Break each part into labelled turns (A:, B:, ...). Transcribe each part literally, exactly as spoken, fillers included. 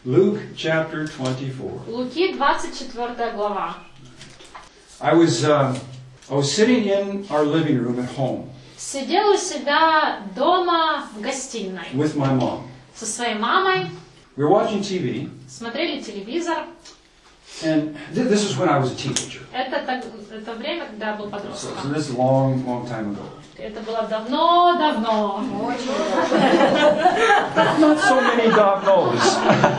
A: Luke chapter twenty-four.
B: Луки двадцать четвёртая глава.
A: I was uh, I was sitting in our living room at home
B: Сидел у себя дома в гостиной
A: with my mom.
B: со своей мамой,
A: We were watching T V,
B: смотрели телевизор.
A: and th- this is when I was a teenager.
B: Это, так- это время, когда я был
A: So, so
B: подростком.
A: this is a long, long time ago.
B: Это было давно-давно.
A: Not so many dog knows.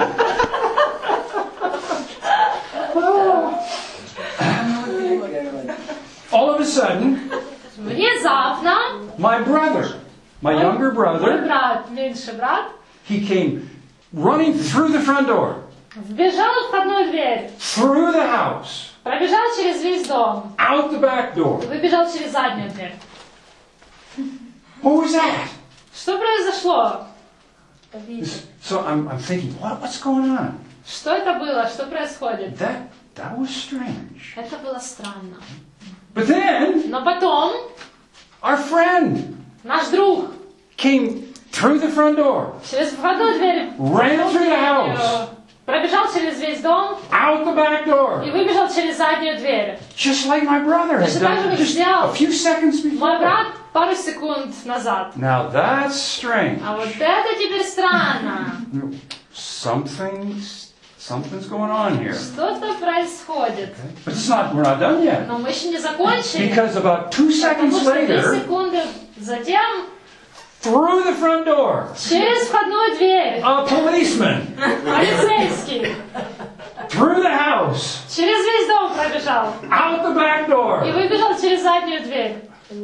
A: All of a sudden,
B: Внезапно
A: my brother, my younger
B: мой
A: brother,
B: брат, меньший брат,
A: he came running through the front door,
B: вбежал в входную дверь,
A: through the house,
B: пробежал через весь дом,
A: out the back door.
B: выбежал через заднюю дверь.
A: What was that?
B: Что произошло?
A: So I'm, I'm thinking, what, what's going on?
B: Что это было? Что происходит?
A: That that was strange.
B: Это было странно.
A: But then
B: Но потом
A: our friend
B: наш друг
A: came through the front door,
B: через входную дверь
A: ran through the house,
B: пробежал через весь дом
A: out the back
B: и
A: door,
B: выбежал через заднюю дверь.
A: just like my brother had
B: Точно так же,
A: done
B: как
A: just
B: сделал
A: a few seconds
B: мой
A: before.
B: брат пару секунд назад.
A: Now that's strange.
B: А вот это теперь странно.
A: Something, something's going on here.
B: Что-то происходит.
A: But it's not. We're not done yet.
B: Но мы еще не закончили.
A: Because about two
B: Потому
A: seconds
B: что две
A: later,
B: секунды затем
A: through the front door,
B: через входную дверь
A: a policeman
B: полицейский
A: through the house,
B: через весь дом пробежал
A: out the back
B: и
A: door.
B: выбежал через заднюю дверь.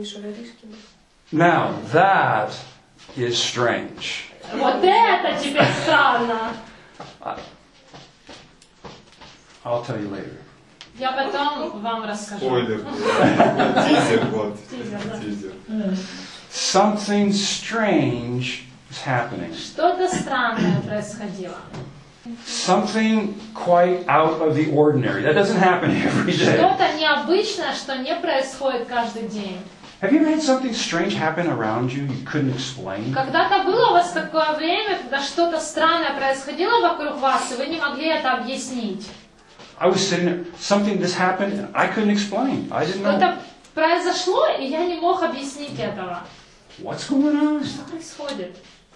A: Now that is strange.
B: Вот это теперь странно.
A: I'll tell you later.
B: Я потом вам расскажу.
C: Спойлер. Тизер, вот.
B: Тизер, да.
C: Тизер.
A: Something strange is happening.
B: Что-то странное происходило.
A: Something quite out of the ordinary. That doesn't happen every day.
B: Что-то необычное, что не происходит каждый день.
A: Have you ever had something strange happen around you you couldn't explain?
B: Когда-то было у вас такое время, когда что-то странное происходило вокруг вас, и вы не могли это объяснить.
A: I was sitting there, something this happened, and I couldn't explain. I didn't know.
B: Что-то произошло, и я не мог объяснить этого.
A: What's going on?
B: Что происходит?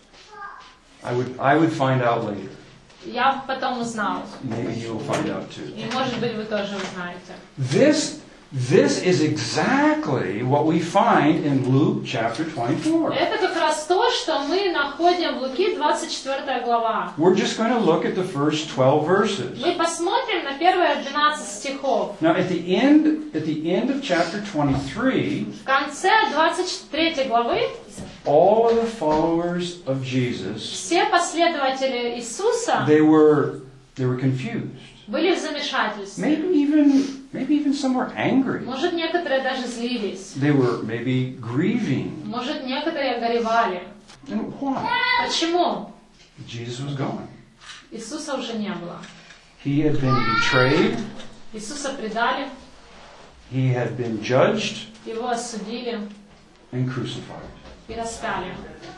A: I would, I would find out later.
B: Я потом узнал.
A: Maybe you'll find out too.
B: И, может быть, вы тоже узнаете.
A: This, this is exactly what we find in Luke chapter twenty-four.
B: Это как раз то, что мы находим в Луки двадцать четвёртая глава.
A: We're just going to look at the first twelve verses.
B: Мы посмотрим на первые двенадцать стихов.
A: Now, at the end, at the end of chapter twenty-three,
B: В конце двадцать третьей главы
A: all of the followers of Jesus,
B: все последователи Иисуса
A: they were, they were confused.
B: были в замешательстве.
A: Maybe even, maybe even some were angry.
B: Может, некоторые даже злились.
A: They were maybe grieving.
B: Может, некоторые горевали.
A: And why?
B: Почему?
A: Jesus was gone.
B: Иисуса уже не было.
A: He had been betrayed.
B: Иисуса предали,
A: He had been judged
B: его осудили
A: and crucified.
B: и распяли.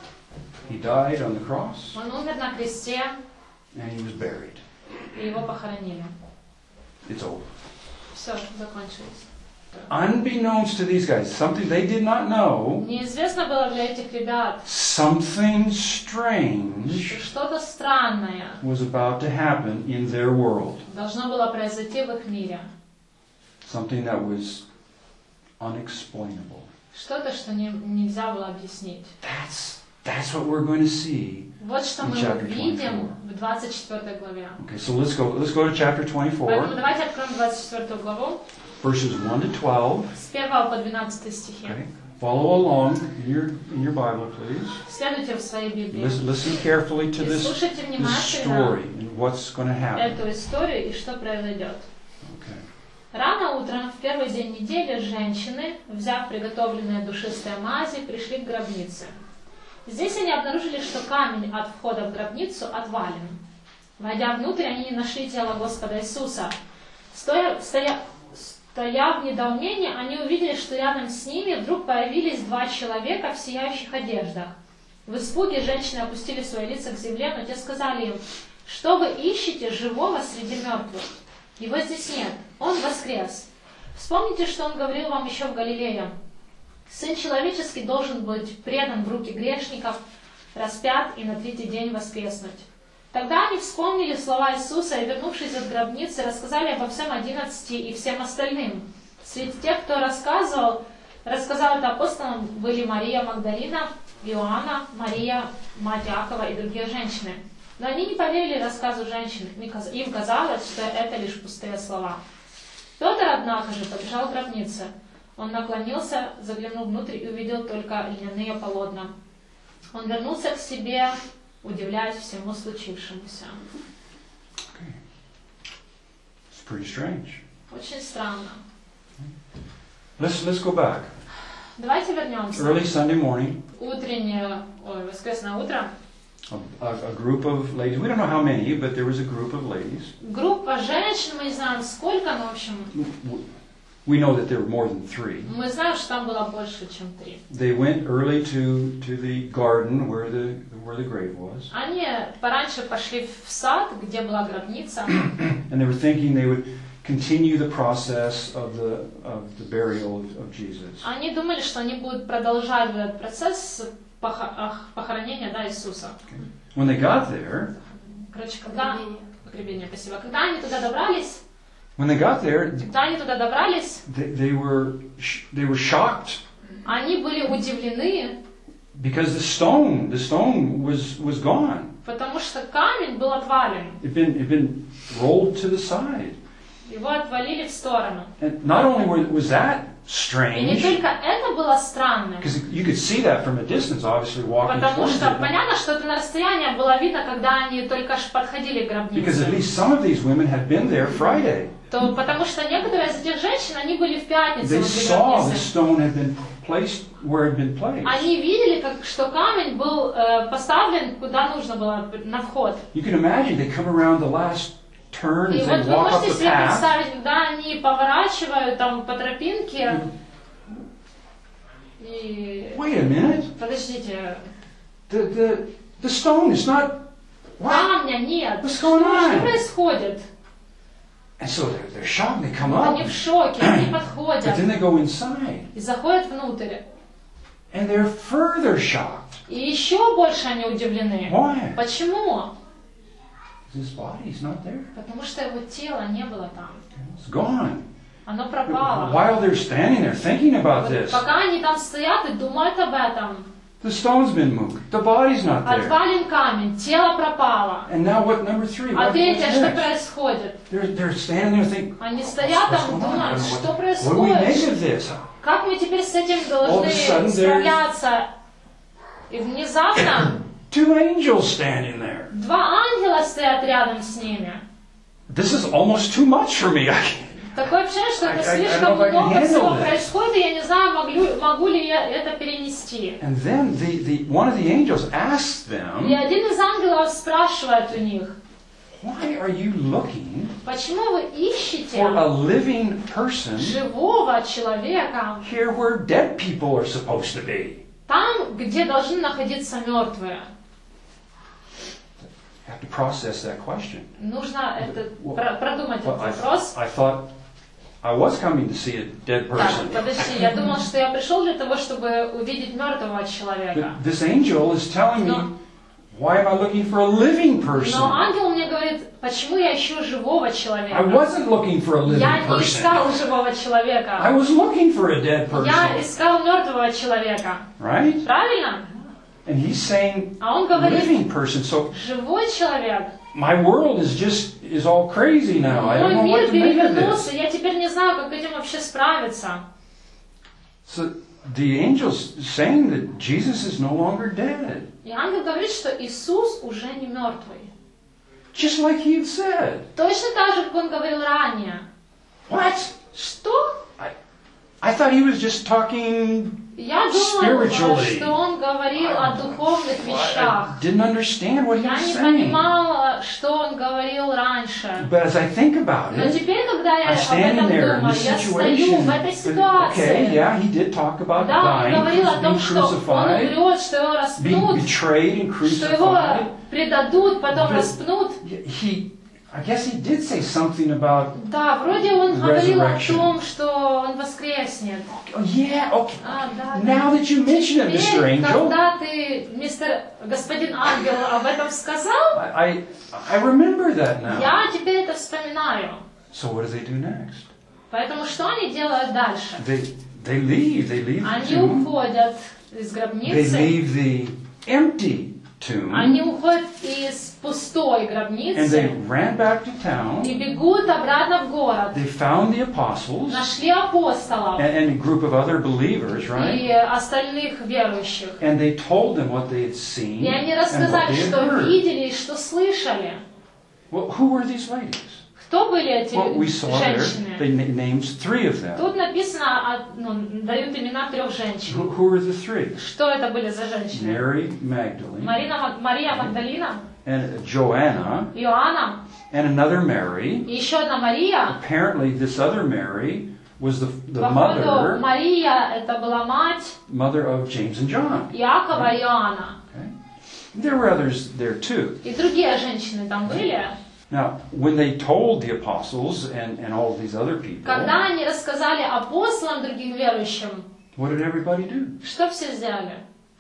A: He died on the cross
B: Он умер на кресте,
A: and he was buried.
B: и его похоронили.
A: It's over.
B: Все, закончилось.
A: Unbeknownst to these guys, something they did not know,
B: Неизвестно было для этих ребят,
A: something
B: что
A: strange
B: что-то странное
A: was about to happen in their world.
B: должно было произойти в их мире.
A: Something that was unexplainable.
B: Что-то, что не, нельзя было объяснить.
A: That's, that's what we're going to see.
B: Вот что мы
A: Chapter
B: увидим в двадцать четвёртой главе.
A: Okay, so let's go, let's go to chapter
B: Поэтому
A: twenty-four,
B: давайте откроем двадцать четвёртую главу
A: verses one to twelve.
B: с первого по двенадцатый стихи.
A: Okay. Follow along in your, in your Bible, please.
B: Следуйте в своей Библии.
A: Listen, listen carefully to
B: И
A: this,
B: слушайте
A: this
B: внимательно
A: story and what's going to happen.
B: эту историю и что произойдет.
A: Okay.
B: Рано утром, в первый день недели, женщины, взяв приготовленные душистые мази, пришли к гробнице. Здесь они обнаружили, что камень от входа в гробницу отвален. Войдя внутрь, они не нашли тело Господа Иисуса. Стоя, стоя, стоя в недоумении, они увидели, что рядом с ними вдруг появились два человека в сияющих одеждах. В испуге женщины опустили свои лица к земле, но те сказали им: Что вы ищете живого среди мертвых? Его здесь нет. Он воскрес. Вспомните, что он говорил вам еще в Галилее. Сын человеческий должен быть предан в руки грешников, распят и на третий день воскреснуть. Тогда они вспомнили слова Иисуса и, вернувшись от гробницы, рассказали обо всем одиннадцати и всем остальным. Среди тех, кто рассказывал, рассказал это апостолам, были Мария Магдалина, Иоанна, Мария, мать Иакова и другие женщины. Но они не поверили рассказу женщин, им казалось, что это лишь пустые слова. Петр, однако же, побежал к гробнице. Он наклонился, заглянул внутрь и увидел только льняные полотна. Он вернулся к себе, удивляясь всему случившемуся.
A: Okay. It's pretty strange.
B: Очень странно.
A: Let's, let's go back.
B: Давайте вернемся.
A: Early Sunday morning,
B: Утреннее, ой, воскресное утро.
A: a, a, a group of ladies, we don't know how many, but there was a group of ladies.
B: Группа женщин, мы не знаем сколько, но в общем,
A: We know that there were more than three.
B: мы знаем, что там было больше, чем три.
A: They went early to, to the garden where the, where the grave was.
B: Они пораньше пошли в сад, где была гробница,
A: And they were thinking they would continue the process of the, of the burial of, of Jesus.
B: они думали, что они будут продолжать этот процесс пох- ах, похоронения, да, Иисуса.
A: Okay. When they got there,
B: Короче, когда... Погребение, спасибо. Когда они туда добрались,
A: when they got there,
B: когда они туда добрались,
A: they, they were sh- they were shocked
B: они были удивлены,
A: because the stone the stone was was gone.
B: потому что камень был отвален.
A: It'd been it'd been rolled to the side.
B: Его отвалили в сторону.
A: And not only were, was that
B: И не
A: strange,
B: только это было странным,
A: because you could see that from a distance, obviously walking
B: потому
A: towards
B: что
A: it.
B: понятно, что это на расстоянии было видно, когда они только ж подходили к
A: Because at
B: гробнице.
A: least some of these women had been there Friday.
B: То, потому что некоторые из этих женщин, они были в пятницу
A: They
B: возле
A: saw the
B: гробницы.
A: stone had been placed where it had been placed.
B: Они видели, как, что камень был э, поставлен куда нужно было, на вход.
A: You can imagine they come around the last turn
B: И
A: as
B: вот
A: they
B: вы
A: walk up
B: можете
A: the
B: себе
A: path.
B: представить, когда они поворачивают там по тропинке, и...
A: Wait a minute.
B: Подождите,
A: The, the, the stone is not... What?
B: камня нет.
A: What's
B: Что,
A: going on?
B: что происходит?
A: And so they're, they're shocked. They come
B: Они
A: up.
B: в шоке, они
A: But
B: подходят
A: then they go inside.
B: и заходят внутрь.
A: And they're further shocked.
B: И еще больше они удивлены.
A: Why?
B: Почему?
A: His body's not there.
B: Потому что его тело не было там.
A: It's gone.
B: Оно пропало.
A: While they're standing there thinking about
B: Вот
A: this,
B: пока они там стоят и думают об этом,
A: the stone's been moved. The body's not there.
B: отвален камень, тело пропало.
A: And now what, number three?
B: А
A: What, what's
B: третье, что
A: next?
B: происходит?
A: They're, they're standing there thinking,
B: Они стоят
A: what's
B: там,
A: going on? I
B: думают,
A: don't know
B: что
A: what, what do we make
B: происходит?
A: of this?
B: Как мы теперь с этим
A: All of a sudden
B: должны
A: there's-
B: справляться? И внезапно
A: Two angels standing there.
B: два ангела стоят рядом с ними.
A: This is almost too much for me. I can't.
B: Такое ощущение, что это
A: I- I- I
B: слишком
A: don't know if I can
B: много
A: handle
B: всего
A: this.
B: происходит, и я не знаю, могу, могу ли я это перенести.
A: And then the, the, one of the angels asks
B: И
A: them,
B: один из ангелов спрашивает у них,
A: why are you looking
B: почему вы
A: for a
B: ищете
A: living person
B: живого человека
A: here where dead people are supposed to be?
B: там, где должны находиться мертвые?
A: You have to process that question.
B: Нужно это, про- продумать
A: Well,
B: этот
A: I,
B: вопрос.
A: I thought I was coming to see a dead
B: Так,
A: person.
B: подожди, я думал, что я пришел для того, чтобы увидеть мертвого человека.
A: But this angel is telling me,
B: No.
A: why am I looking for a living
B: Но
A: person?
B: ангел мне говорит, почему я ищу живого
A: I
B: человека?
A: wasn't looking for a living
B: Я не
A: person.
B: искал живого
A: I
B: человека.
A: was looking for a dead
B: Я
A: person.
B: искал мертвого человека.
A: Right?
B: Правильно?
A: And he's saying
B: А он говорит,
A: living person. So
B: живой человек.
A: my world is just is all crazy now. I don't
B: Мой
A: know
B: мир
A: what to make of
B: перевернулся,
A: this.
B: я теперь не знаю, как этим вообще справиться.
A: So the angel's saying that Jesus is no longer dead.
B: И ангел говорит, что Иисус уже не мертвый.
A: Just like he had said.
B: Точно так же, как он говорил ранее.
A: What?
B: Что?
A: I, I thought he was just talking.
B: Я думала,
A: Spiritually.
B: что он говорил о духовных
A: I
B: вещах.
A: didn't understand what he
B: Я
A: was
B: не
A: saying.
B: понимала, что он говорил раньше.
A: But as I think about
B: Но
A: it,
B: теперь, когда я
A: I'm
B: об
A: standing
B: этом
A: there in
B: думаю,
A: this
B: я стою
A: situation.
B: в этой
A: But,
B: ситуации.
A: okay, yeah, he did talk about
B: Да, он
A: dying,
B: говорил о
A: being
B: том, что он
A: crucified,
B: умрет, что его
A: being
B: распнут,
A: betrayed and
B: что его
A: crucified.
B: предадут, потом
A: But-
B: распнут.
A: Yeah, he, I guess he did say something about,
B: Да, вроде он говорил о
A: Resurrection.
B: том, что он воскреснет.
A: oh yeah, okay.
B: А, да, да.
A: Now that you mention it, Mister
B: Теперь,
A: Angel,
B: когда ты, мистер господин Ангел, об этом сказал,
A: I, I remember that now.
B: я теперь это вспоминаю.
A: So what do they do next?
B: Поэтому что они делают дальше?
A: They, they leave, they leave the
B: Они
A: tomb.
B: уходят из
A: They
B: гробницы,
A: leave the empty tomb.
B: они уходят из пустой
A: And they
B: гробницы
A: ran back to town.
B: и бегут обратно в город.
A: They found the apostles
B: Нашли apostolов
A: and, and a group of other believers, right?
B: и остальных верующих.
A: And they told them what they had seen
B: И они
A: and what
B: рассказали,
A: they had
B: что
A: heard.
B: видели и что слышали.
A: Well, who were these ladies?
B: Кто были эти
A: Well, we saw there,
B: женщины?
A: they na- names three of them.
B: Тут написано, а, ну, дают имена трех женщин.
A: Who, who were the three?
B: Что это были за женщины?
A: Mary Magdalene,
B: Марина, Мак- Мария Магдалина,
A: and Joanna,
B: Иоанна
A: and another Mary.
B: и еще одна Мария.
A: Apparently, this other Mary was the, the
B: Походу,
A: mother,
B: Мария это была мать
A: mother of James and John.
B: Иакова и Иоанна.
A: Okay? There were others there too.
B: И другие женщины там были.
A: Now, when they told the apostles and, and all of these other people,
B: Когда они рассказали апостолам, другим верующим,
A: what did everybody do?
B: что все сделали?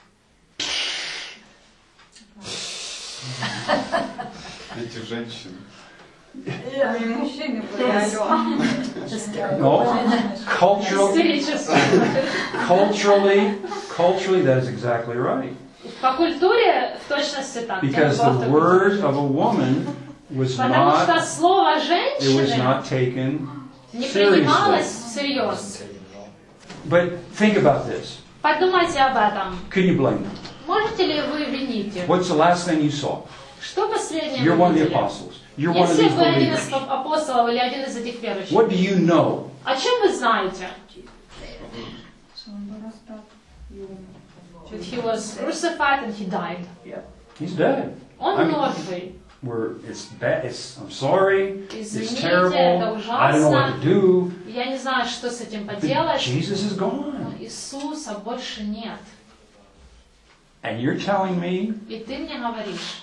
C: Эти женщины.
D: И мужчины были, алло.
A: No, cultural,
B: Истерически.
A: culturally, culturally, that is exactly right.
B: По культуре в точности так.
A: Because
B: Я
A: the
B: просто
A: word
B: культуре.
A: of a woman was
B: Потому что
A: not,
B: слово
A: it was
B: женщины
A: not taken
B: не
A: seriously.
B: принималось всерьез.
A: But think about this.
B: Подумайте об этом.
A: Can you blame them?
B: Можете ли вы винить их?
A: What's the last thing you saw?
B: Что последнее
A: You're
B: вы
A: one of the
B: видели?
A: apostles. You're one of
B: Если
A: these
B: вы один
A: believers.
B: из апостолов или один из этих верующих,
A: What do you know?
B: о чем вы знаете?
D: Что он был распят и умер.
B: That he was crucified and he died.
A: He's dead.
B: Он
A: I'm-
B: мертвый.
A: We're, it's bad. It's, I'm sorry. It's
B: Извините,
A: terrible.
B: это
A: I don't know what
B: ужасно.
A: to do.
B: Я не знаю, что с этим
A: But
B: поделать.
A: Jesus is
B: Но
A: gone.
B: Иисуса больше нет.
A: And you're telling me
B: И ты мне говоришь,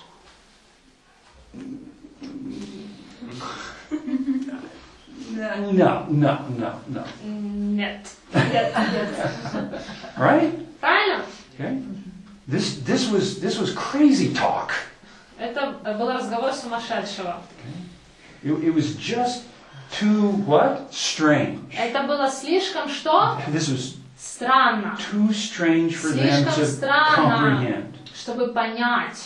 D: Да.
A: no, no, no, no.
B: нет, нет, нет.
A: Right?
B: Правильно?
A: Okay. This this was this was crazy talk.
B: Это был разговор сумасшедшего.
A: It, it was just too what? Strange.
B: Это было слишком что?
A: This was
B: Странно.
A: too strange for them
B: Слишком
A: to
B: странно,
A: comprehend.
B: чтобы понять.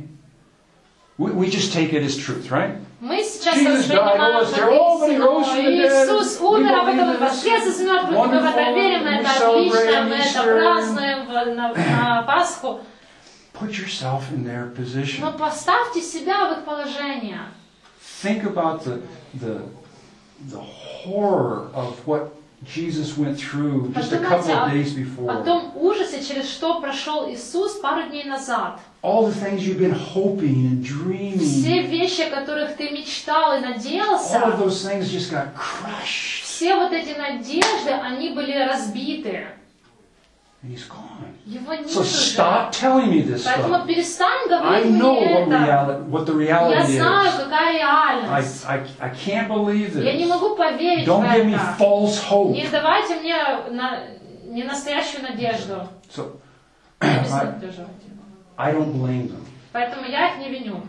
A: We, we just take it as truth, right?
B: Мы сейчас
A: Jesus died, oh,
B: воспринимаем
A: it's terrible, oh, but he rose from the dead.
B: Иисус умер, а
A: We
B: потом
A: believe
B: воскрес из мертвых, и мы в это
A: Wonderful,
B: верим,
A: we
B: это
A: celebrate
B: отлично, мы это
A: Easter.
B: празднуем в- на, на Пасху.
A: Put yourself in their position.
B: Но поставьте себя в их положение.
A: Think about the the the horror of what Jesus went through just a couple of days
B: О
A: before.
B: том ужасе, через что прошел Иисус пару дней назад.
A: All the things you've been hoping and dreaming.
B: Все вещи, о которых ты мечтал и
A: All of
B: надеялся,
A: those things just got crushed.
B: все вот эти надежды, они были разбиты.
A: And he's gone.
B: Его нет
A: So
B: уже.
A: stop telling me this
B: Поэтому
A: stuff.
B: перестань
A: I
B: говорить
A: know
B: мне
A: what,
B: это.
A: reality, what the
B: Я
A: reality
B: знаю,
A: is.
B: какая
A: I,
B: реальность.
A: I, I can't believe
B: Я не
A: this.
B: могу поверить в
A: Don't give me
B: это.
A: false hope.
B: Не давайте мне на, не настоящую надежду.
A: So
B: Не
A: I,
B: безнадеживайте.
A: I don't blame them.
B: Поэтому я их не виню.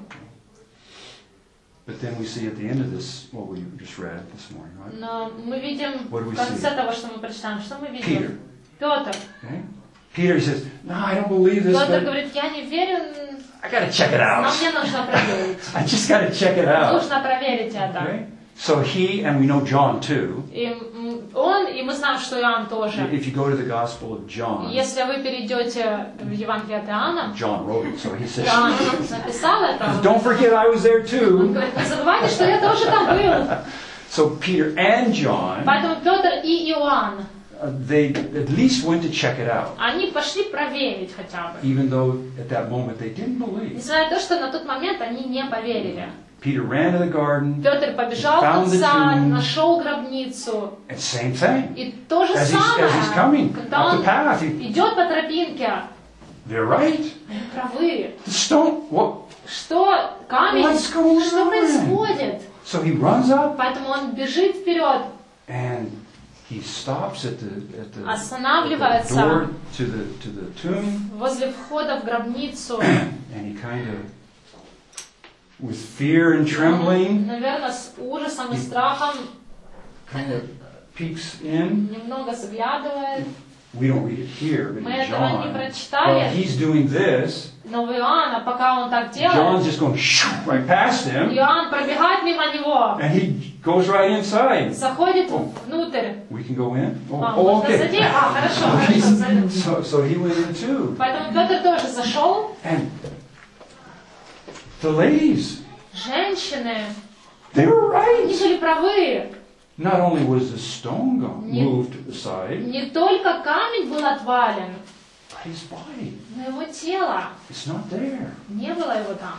A: But then we see at the end of this, what we just read this morning, right?
B: Но мы видим
A: What do we
B: в конце
A: see?
B: того, что мы прочитаем, что мы
A: Peter.
B: видим? Петр.
A: Okay? Peter says, no, I don't believe this,
B: Петр
A: but
B: говорит, я не верю,
A: I gotta check it
B: но
A: out.
B: мне нужно проверить.
A: I just gotta check it out.
B: Нужно проверить это.
A: Okay? So he, and we know John too,
B: И м, он, и мы знаем, что Иоанн тоже.
A: if you go to the Gospel of John,
B: Если вы перейдете в Евангелие от Иоанна,
A: John wrote it, so he says,
B: Иоанн написал это.
A: don't forget I was there
B: Он
A: too.
B: говорит, не забывайте, что я тоже там был.
A: So Peter and John,
B: Поэтому Петр и Иоанн,
A: uh, they at least went to check it out,
B: они пошли проверить хотя бы.
A: even though at that moment they didn't believe.
B: Несмотря на то, что на тот момент они не поверили.
A: Peter ran to the garden,
B: Петр побежал в
A: Found
B: тот
A: the
B: сад,
A: tomb.
B: нашел гробницу.
A: and same thing.
B: И то же
A: As he's,
B: самое,
A: as he's coming
B: когда
A: up the
B: он
A: path, he,
B: идет по тропинке,
A: they're right.
B: они правы.
A: The stone, what,
B: что камень,
A: What's going
B: что
A: on?
B: происходит?
A: So he runs up
B: Поэтому он бежит вперед,
A: and he stops at the, at the, at
B: останавливается
A: the door to the, to the tomb,
B: возле входа в гробницу.
A: and he kind of, with fear and trembling,
B: Наверное, с ужасом и страхом
A: kind of peeks in.
B: немного заглядывает.
A: We don't read it here, but
B: Мы
A: in
B: этого не
A: John,
B: прочитали.
A: while he's doing this,
B: Но в Иоанна, пока он так
A: John's
B: делает,
A: just going shoo, right past him,
B: Иоанн пробегает мимо него,
A: and he goes right inside.
B: заходит внутрь.
A: We can go in? Oh,
B: А,
A: oh,
B: можно
A: okay.
B: зайти? А, хорошо,
A: So
B: хорошо,
A: he's-
B: зайдем.
A: So, so he went in too.
B: Поэтому Петр тоже зашел.
A: And the ladies,
B: Женщины,
A: they were
B: они
A: right.
B: были правы.
A: Not only was the stone gone,
B: Не-
A: moved aside,
B: Не только камень был отвален,
A: but his body,
B: но его тело.
A: it's not there.
B: Не было его там.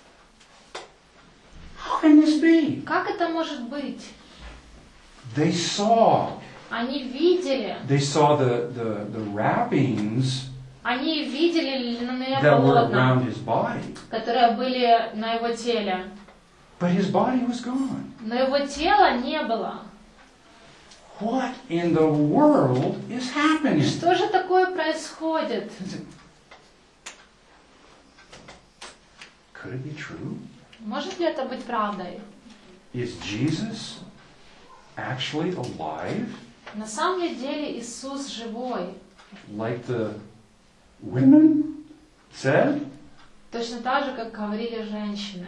A: How can this be?
B: Как это может быть?
A: They saw,
B: Они видели,
A: they saw the, the, the wrappings
B: они видели льняные
A: that were
B: полотна,
A: around his body,
B: которые были на его теле.
A: but his body was gone.
B: Но его тела не было.
A: What in the world is happening?
B: Что же такое происходит?
A: Could it be true?
B: Может ли это быть правдой?
A: Is Jesus actually alive,
B: На самом ли деле Иисус живой?
A: like the women said?
B: Точно так же, как говорили женщины.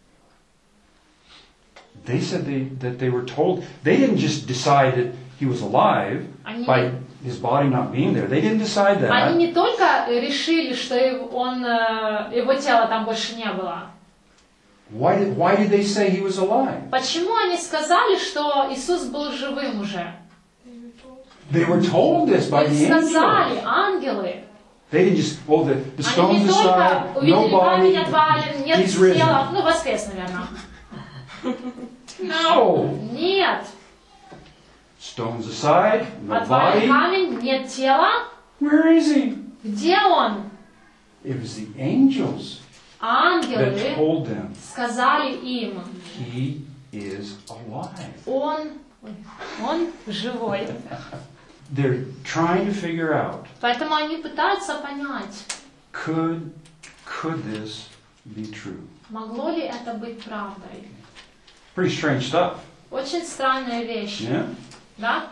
A: They said they, that they were told, they didn't just decide that he was alive
B: Они,
A: by his body not being there. They didn't decide
B: они
A: that.
B: не только решили, что его- он, э, его тела там больше не было.
A: Why did, why did they say he was alive?
B: Почему они сказали, что Иисус был живым уже?
A: They were told this by
B: Им
A: the
B: сказали
A: angel.
B: ангелы.
A: They didn't just, oh, the, the
B: Они
A: stone's
B: не только
A: aside, no
B: увидели камень отвален,
A: body,
B: нет
A: he's risen.
B: тела. Ну, воскрес, наверное.
A: No!
B: Нет.
A: Stone's aside, no
B: Отвален
A: body.
B: камень, нет тела.
A: Where is he?
B: Где он?
A: It was the angels that
B: Ангелы
A: told them
B: сказали им,
A: he is alive.
B: он, ой, он живой.
A: They're trying to figure out,
B: Поэтому они пытаются понять,
A: could, could this be true?
B: могло ли это быть правдой.
A: Pretty strange stuff,
B: Очень странная вещь,
A: yeah?
B: да?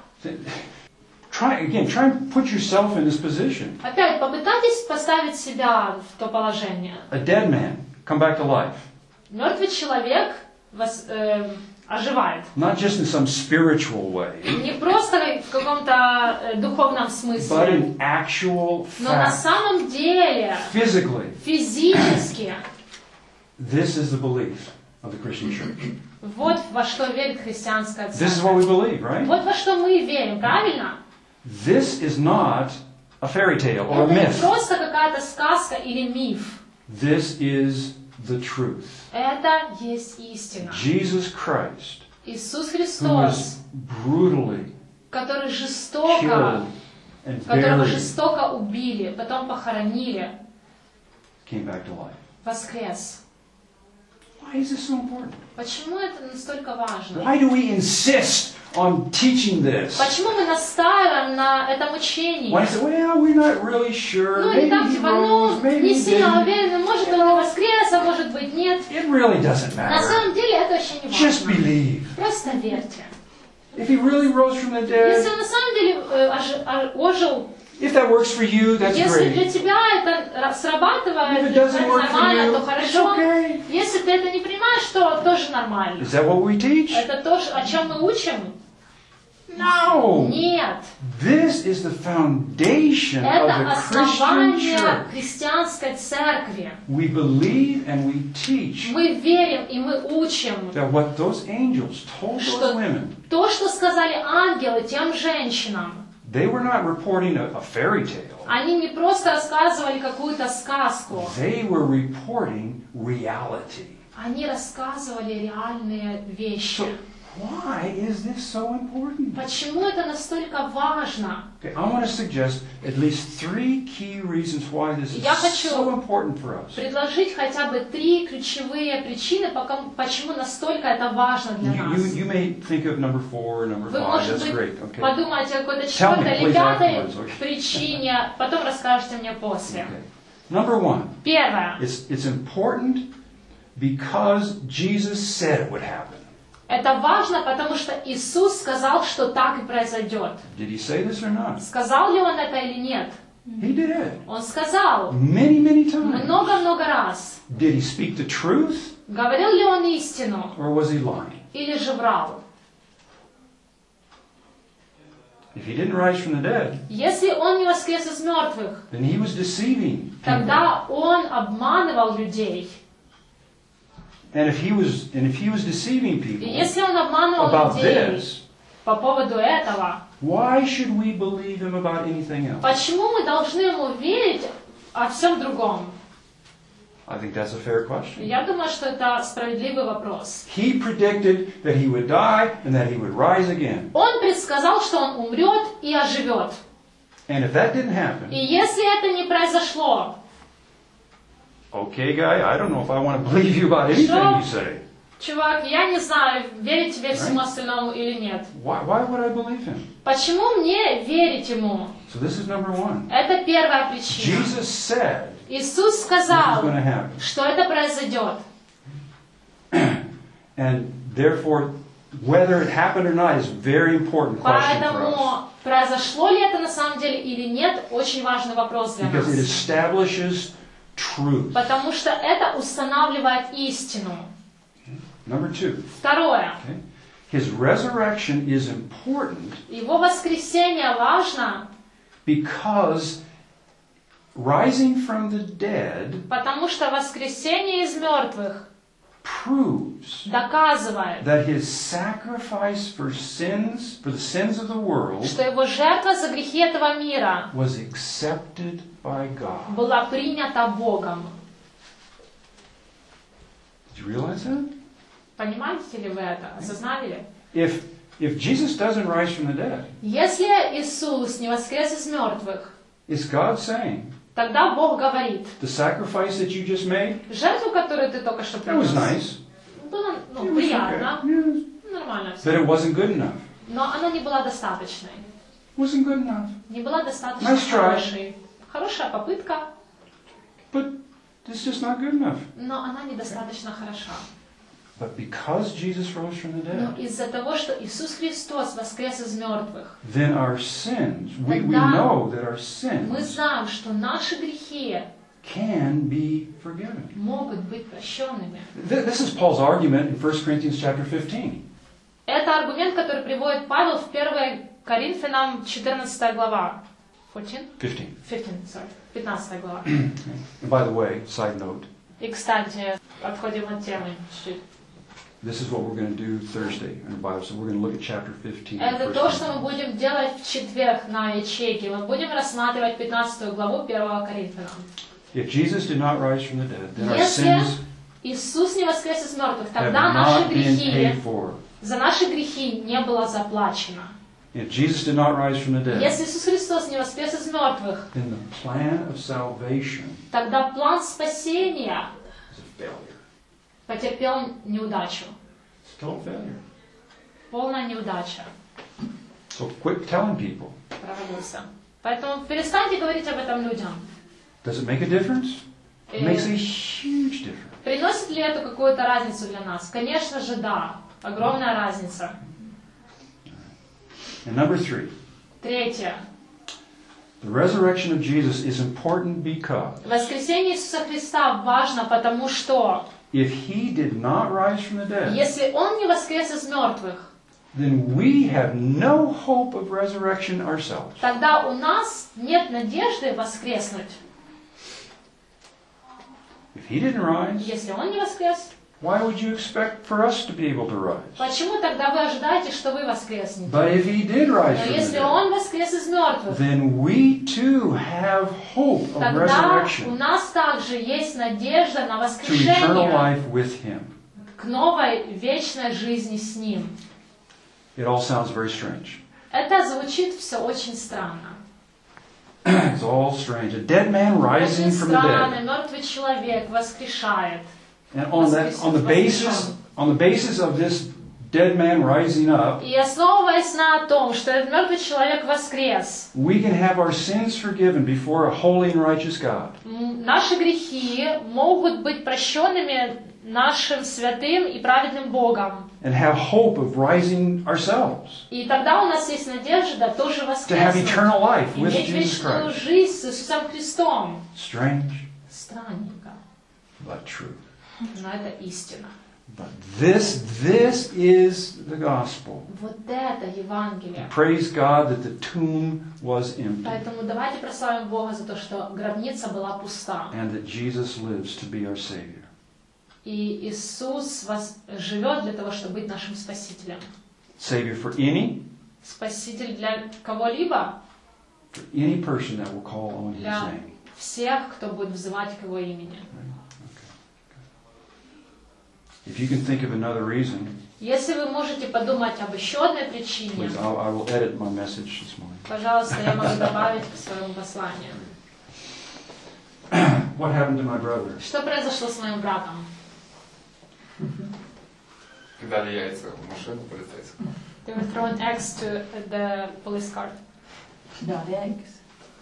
A: Try, again, try and put yourself in this position.
B: Опять, попытайтесь поставить себя в то положение.
A: A dead man, come back to life.
B: Мертвый человек вос- э, оживает.
A: Not just in some spiritual way,
B: Не просто в каком-то э, духовном
A: but
B: смысле,
A: in actual
B: но на
A: fact,
B: самом деле,
A: physically.
B: физически.
A: This is the belief of the Christian church.
B: Вот во что верит христианская
A: This is what
B: церковь.
A: we believe, right?
B: Вот во что мы верим, правильно?
A: This is not a fairy tale or a
B: Это не
A: myth.
B: просто какая-то сказка или миф.
A: This is the truth.
B: Это есть истина.
A: Jesus Christ,
B: Иисус
A: who
B: Христос,
A: was brutally
B: который жестоко,
A: killed and
B: которого
A: buried,
B: жестоко убили, потом похоронили,
A: came back to life.
B: воскрес.
A: Why is this so important?
B: Почему это настолько важно?
A: Why do we insist on teaching this?
B: Почему мы настаиваем на этом учении?
A: Why say, well, we're not really sure.
B: Ну, или
A: Maybe
B: там
A: he
B: типа, ну,
A: rose, maybe
B: не
A: he
B: сильно
A: didn't.
B: уверены, может он и воскрес, а может быть нет.
A: It really doesn't
B: На
A: matter.
B: самом деле это вообще не
A: Just
B: важно.
A: believe.
B: Просто верьте.
A: If he really rose from the
B: Если
A: dead,
B: он на самом деле э, ожи- о- ожил,
A: if that works for you, that's
B: если для
A: great.
B: тебя это ра-
A: If
B: срабатывает,
A: it
B: для
A: doesn't
B: тебя
A: work for
B: нормально,
A: you,
B: то
A: it's
B: хорошо.
A: okay.
B: Если ты это не понимаешь, то тоже нормально.
A: Is that what we teach?
B: Это то, ш- о чем мы учим?
A: No.
B: Нет.
A: This is the foundation of
B: Это
A: the Christian
B: основание
A: church.
B: христианской церкви.
A: We believe and we teach
B: Мы верим и мы учим.
A: that what those angels told those
B: Что
A: women,
B: то, что сказали ангелы тем женщинам,
A: they were not reporting a, a fairy tale.
B: они не просто рассказывали какую-то сказку,
A: They were reporting reality.
B: они рассказывали реальные вещи.
A: So, Why is this so important?
B: Почему это настолько важно?
A: Okay, I want to suggest at least three key reasons why this is
B: Я хочу
A: so important for us.
B: предложить хотя бы три ключевые причины, пока- почему настолько это важно для
A: You,
B: нас.
A: you, you may think of number four, number
B: Вы,
A: five.
B: может
A: That's
B: быть,
A: great. Okay.
B: подумаете о какой-то
A: Tell me,
B: четвертой или
A: please,
B: пятой
A: afterwards, okay.
B: причине, потом расскажете мне после.
A: Okay. Number one.
B: Первое.
A: It's, it's important because Jesus said it would happen.
B: Это важно, потому что Иисус сказал, что так и произойдет.
A: Did he say this or not?
B: Сказал ли Он это или нет?
A: He did.
B: Он сказал
A: Many, many times.
B: много-много раз.
A: Did he speak the truth
B: Говорил ли Он истину
A: or was he lying?
B: или же врал?
A: If he didn't rise from the dead,
B: Если Он не воскрес из мертвых,
A: then he was deceiving people.
B: тогда Он обманывал людей.
A: And if he was and if he was deceiving
B: И
A: people
B: если Он обманывал
A: about
B: людей
A: this,
B: по поводу этого,
A: why should we believe him about anything else?
B: почему мы должны Ему верить о всем другом?
A: I think that's a fair question.
B: Я думаю, что это справедливый вопрос.
A: He predicted that he would die and that he would rise again.
B: Он предсказал, что Он умрет и оживет.
A: And if that didn't happen,
B: И если это не произошло,
A: okay, guy, I don't know if I want to believe you about anything
B: Sure.
A: you say.
B: чувак, я не знаю, верить тебе всему остальному или нет.
A: Why, why would I believe him?
B: Почему мне верить Ему?
A: So this is number one.
B: Это первая причина.
A: Jesus said
B: Иисус
A: this is
B: сказал,
A: going to happen.
B: что это произойдет.
A: And therefore, whether it happened or not is a very important question for us.
B: Поэтому произошло ли это на самом деле или нет, очень важный вопрос для
A: Because it
B: нас.
A: establishes truth.
B: Потому что это устанавливает истину.
A: Number two,
B: Второе.
A: okay? His resurrection is important
B: Его воскресение важно,
A: because rising from the dead
B: потому что воскресение из мертвых
A: proves
B: доказывает,
A: that his sacrifice for sins, for the sins of the world,
B: что его жертва за грехи этого мира
A: was accepted by God.
B: была принята Богом.
A: Did you realize that?
B: Понимаете ли вы это? Осознали ли?
A: If if Jesus doesn't rise from the dead,
B: Если Иисус не воскрес из мертвых,
A: is God saying,
B: тогда Бог говорит,
A: the sacrifice that you just made,
B: жертву, которую ты только что
A: that was
B: принес,
A: nice.
B: было ну,
A: It was
B: приятно,
A: okay. Yeah.
B: нормально
A: But
B: все.
A: it wasn't good enough.
B: Но она не была достаточной.
A: Wasn't good enough.
B: Не была достаточно
A: Nice try.
B: хорошей. Хорошая попытка,
A: But it's just not good enough.
B: но она недостаточно хороша.
A: But because Jesus rose from the
B: Но
A: dead,
B: из-за того, что Иисус Христос воскрес из мертвых,
A: then our sins, we, we
B: Тогда
A: know that our
B: мы
A: sins
B: знаем, что наши грехи
A: can be forgiven.
B: могут быть прощенными.
A: Th- This is Paul's argument in First Corinthians chapter fifteen.
B: Это аргумент, который приводит Павел в первое Коринфянам четырнадцатая глава. fourteen?
A: fifteen.
B: fifteen, sorry. пятнадцатая глава.
A: And by the way, side note,
B: И, кстати, отходим от темы чуть-чуть.
A: this is what we're going to do Thursday in our Bible. So we're going to look at chapter fifteen. of
B: Это
A: First
B: то, что мы
A: Corinthians.
B: будем делать в четверг на ячейке. Мы будем рассматривать пятнадцатую главу первого Коринфянам.
A: If Jesus did not rise from the dead, then our
B: Если
A: sins
B: Иисус не воскрес из мертвых,
A: have
B: тогда наши
A: not been paid
B: грехи,
A: for.
B: за наши грехи не было заплачено.
A: If Jesus did not rise from the dead,
B: Если Иисус Христос не воскрес из мертвых,
A: then the plan of salvation
B: тогда план спасения
A: is a failure.
B: потерпел неудачу.
A: It's a total failure.
B: Полная неудача
A: So quit telling people.
B: провалился. Поэтому перестаньте говорить об этом людям.
A: Does it make a difference? It
B: Э,
A: makes a huge difference.
B: Приносит ли это какую-то разницу для нас? Конечно же, да. Огромная разница.
A: And number three,
B: Третье.
A: the resurrection of Jesus is important because
B: Воскресение Иисуса Христа важно, потому что
A: if he did not rise from the dead,
B: если Он не воскрес из мертвых,
A: then we have no hope of resurrection ourselves.
B: тогда у нас нет надежды воскреснуть.
A: If he didn't rise,
B: Если Он не воскрес,
A: why would you expect for us to be able to rise?
B: почему тогда вы ожидаете, что вы воскреснете?
A: But if he did rise
B: Но
A: from the
B: если
A: dead,
B: Он воскрес из мертвых,
A: then we too have hope of
B: тогда у
A: resurrection
B: нас также есть надежда на
A: to eternal
B: воскрешение
A: life with him.
B: к новой вечной жизни с Ним.
A: It all sounds very strange.
B: Это звучит все очень странно.
A: It's all strange. A dead man rising
B: Очень
A: from the
B: странно,
A: dead.
B: мертвый человек воскрешает.
A: And on that, on the basis, on the basis of this dead man rising up,
B: И основываясь на том, что этот мертвый человек воскрес,
A: we can have our sins forgiven before a holy and righteous God.
B: м, наши грехи могут быть прощенными нашим святым и праведным Богом.
A: And have hope of rising ourselves.
B: И тогда у нас есть надежда тоже
A: To have
B: воскреснуть.
A: eternal life with
B: Иметь
A: Jesus
B: вечную
A: Christ.
B: жизнь с Иисусом Христом.
A: Strange,
B: Странненько,
A: but true.
B: но это истина.
A: But this, this is the gospel.
B: Вот это Евангелие.
A: Praise God that the tomb was empty
B: Поэтому давайте прославим Бога за то, что гробница была пуста.
A: and that Jesus lives to be our Savior.
B: И Иисус вас живет для того, чтобы быть нашим Спасителем.
A: Savior for any,
B: Спаситель для кого-либо,
A: for any person that will call on His
B: для
A: name.
B: всех, кто будет взывать к Его имени.
A: If you can think of another reason,
B: Если вы можете подумать об еще одной причине,
A: please, I'll, I will edit my message this morning.
B: пожалуйста, я могу добавить к своему посланию.
A: What happened to my brother?
B: Что произошло с моим братом?
C: Кидали яйца в машину полицейскую.
B: They were throwing eggs to the police car.
D: Not eggs.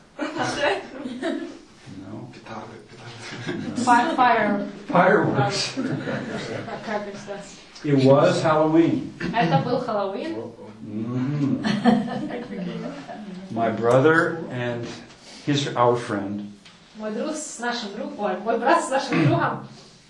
A: No.
C: Петарды, петарды.
B: Fire, fire.
A: Fireworks.
B: Crackers, yes.
A: It was Halloween.
B: Это был Хэллоуин.
A: Mhm. My brother and his our friend,
B: Мой друг с нашим другом, ой, мой брат с нашим другом,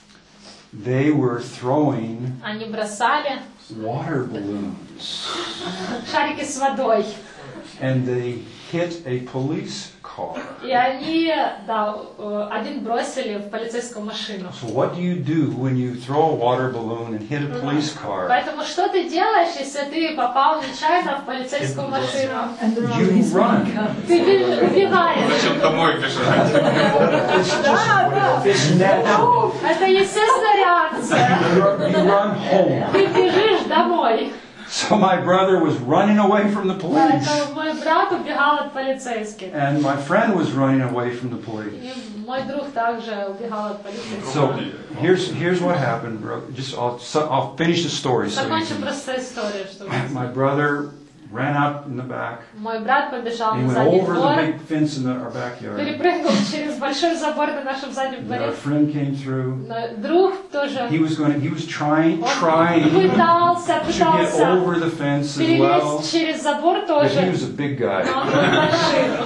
A: they were throwing
B: они бросали
A: water balloons,
B: шарики с водой.
A: and they hit a police car.
B: И они, да, э, один бросили в полицейскую машину.
A: So what do you do when you throw a water balloon and hit a police car?
B: Поэтому что ты делаешь, если ты попал нечаянно в полицейскую машину?
D: And the
A: You
D: policeman
A: run.
D: comes.
B: Ты беж- убегаешь.
C: Зачем домой бежать?
A: It's just it's natural.
B: Это естественная реакция.
A: You run home.
B: Ты бежишь домой.
A: So my brother was running away from the police,
B: Поэтому мой брат убегал от полицейских.
A: and my friend was running away from the
B: И
A: police.
B: мой друг также убегал от полицейских.
A: So here's here's what happened, bro. Just I'll so- I'll finish the story. So you
B: Закончу
A: can,
B: просто историю, что
A: my brother ran out in the back.
B: мой брат побежал
A: He
B: на
A: went
B: задний
A: over the
B: двор,
A: big fence in the, our backyard.
B: перепрыгнул через большой забор на нашем заднем
A: And
B: дворе.
A: our friend came through.
B: Но друг тоже,
A: He was going. To, he was trying,
B: он
A: trying to
B: пытался,
A: get
B: пытался
A: over the fence as well.
B: перелезть через забор
A: But
B: тоже,
A: he was a big
B: но
A: guy,
B: он был большим.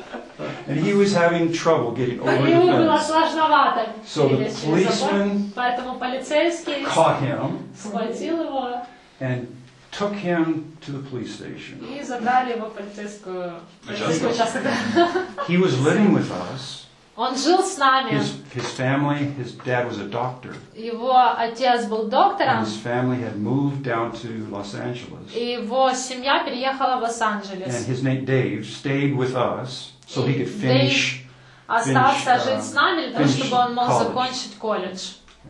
A: and he was having trouble getting over
B: И ему было
A: the fence.
B: сложновато
A: So the
B: перелезть через забор.
A: policeman
B: Поэтому полицейский
A: caught him
B: схватил его
A: and took him to the police station.
B: и забрали его в полицейскую полицейский
C: Участок.
B: участок.
A: He was living with us.
B: Он жил с нами.
A: His his family, his dad was a doctor,
B: Его отец был
A: and
B: доктором,
A: his family had moved down to Los Angeles.
B: и его семья переехала в
A: And
B: Лос-Анджелес.
A: his name Dave stayed with us so he could finish.
B: Остался
A: finish,
B: жить
A: uh,
B: с нами для того,
A: finish
B: чтобы он мог
A: college.
B: закончить колледж.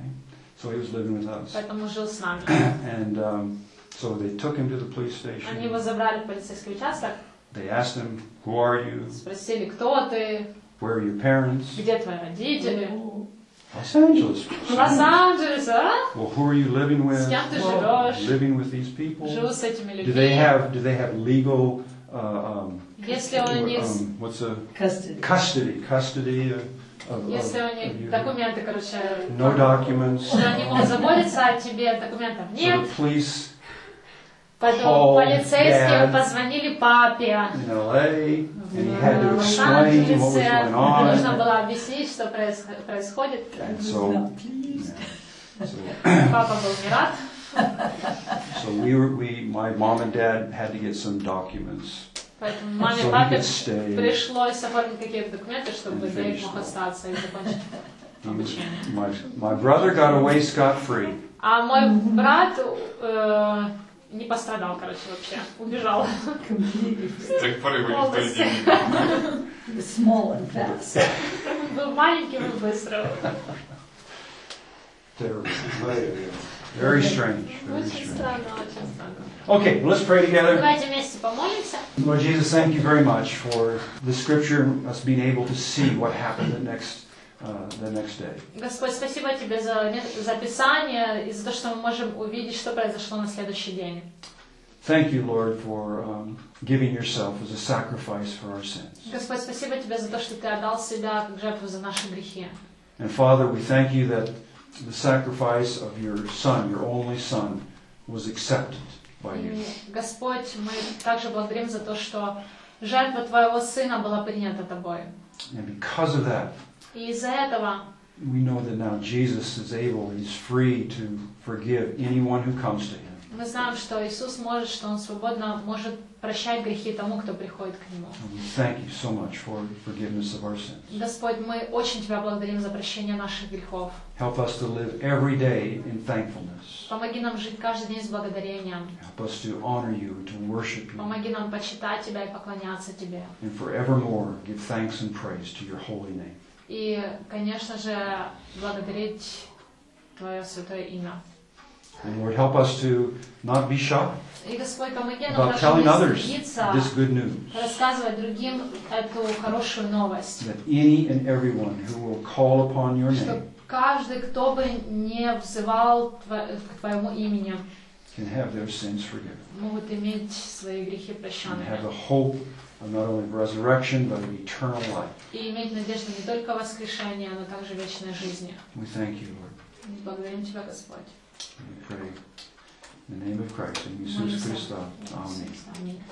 A: So he was living with us.
B: Поэтому жил с нами.
A: And um, so they took him to the police
B: Они его
A: station.
B: забрали в полицейский участок,
A: They asked him, "Who are you?
B: спросили, кто ты,
A: Where are your parents?"
B: где твои родители.
A: Los Angeles.
B: Лос-Анджелес, а?
A: Well, who are you living with?
B: С кем ты живешь?
A: Living with these people.
B: Живу с этими
A: Do they
B: людьми.
A: have Do they have legal? Uh, um,
B: Если у них,
A: um, what's a
D: Custody.
A: custody? Custody of, of,
B: если у
A: of
B: них
A: you?
B: документы, короче,
A: No documents.
B: что они могут заботиться о тебе, документов
A: So
B: нет.
A: the police
B: Поэтому
A: called
B: полицейские
A: dad
B: позвонили папе
A: in L A, and
B: в
A: he had to explain what was
B: Лос-Анджелесе.
A: going
B: Нужно
A: on.
B: было объяснить, что проис- происходит.
A: And
D: He was
A: so,
D: not pleased.
A: yeah. so,
B: Папа был не рад.
A: so we were, we, my mom and dad had to get some documents.
B: Поэтому маме
A: So
B: и
A: he
B: папе
A: could stay.
B: пришлось оформить какие-то документы, чтобы
A: And
B: Дэйв
A: finish
B: мог
A: school.
B: остаться и закончить
A: He was-
B: обучение.
A: my, my brother got away scot-free.
B: А мой брат э, не пострадал, короче, вообще. Убежал.
D: Completely free.
C: С тех пор его никто и
B: Полностью.
C: не видел.
D: He was small and fast.
B: Он был маленьким и быстрым.
A: Terrible. Very strange. Very
B: Очень
A: strange.
B: странно, очень странно.
A: Okay, let's pray together.
B: Давайте вместе помолимся.
A: Lord Jesus, thank you very much for the scripture and us being able to see what happened the next, uh, the next day.
B: Господь, спасибо Тебе за, за Писание и за то, что мы можем увидеть, что произошло на следующий день.
A: Thank you, Lord, for um, giving yourself as a sacrifice for our sins.
B: Господь, спасибо Тебе за то, что Ты отдал себя как жертву за наши грехи.
A: And Father, we thank you that the sacrifice of your Son, your only Son, was accepted by you.
B: И, Господь, мы также благодарим за то, что жертва Твоего Сына была принята Тобой.
A: And because of that,
B: И из-за этого
A: we know that now Jesus is able, He's free to forgive anyone who comes to Him.
B: мы знаем, что Иисус может, что Он свободно может прощать грехи тому, кто приходит к Нему.
A: And we thank you so much for forgiveness of our sins.
B: Господь, мы очень Тебя благодарим за прощение наших грехов.
A: Help us to live every day in thankfulness.
B: Помоги нам жить каждый день с благодарением.
A: Help us to honor you, to worship you,
B: Помоги нам почитать Тебя и поклоняться Тебе.
A: and forevermore give thanks and praise to your holy name.
B: И, конечно же, благодарить Твое святое имя.
A: And Lord, help us to not be shy
B: И, Господь, помоги нам
A: about
B: даже
A: telling
B: не
A: others
B: стыдиться
A: this good news.
B: рассказывать другим эту хорошую новость.
A: That any and everyone who will call upon your
B: Что
A: name
B: каждый, кто бы не взывал Тво- к Твоему имени,
A: can have their sins forgiven.
B: могут иметь свои грехи
A: And have
B: прощенными.
A: the hope of not only resurrection, but of eternal life.
B: И иметь надежду не только воскрешения, но также вечной жизни.
A: We thank you, Lord.
B: Мы благодарим Тебя, Господь.
A: We pray in the name of Christ, in Jesus
B: Молимся.
A: Christ. Amen.
B: Аминь.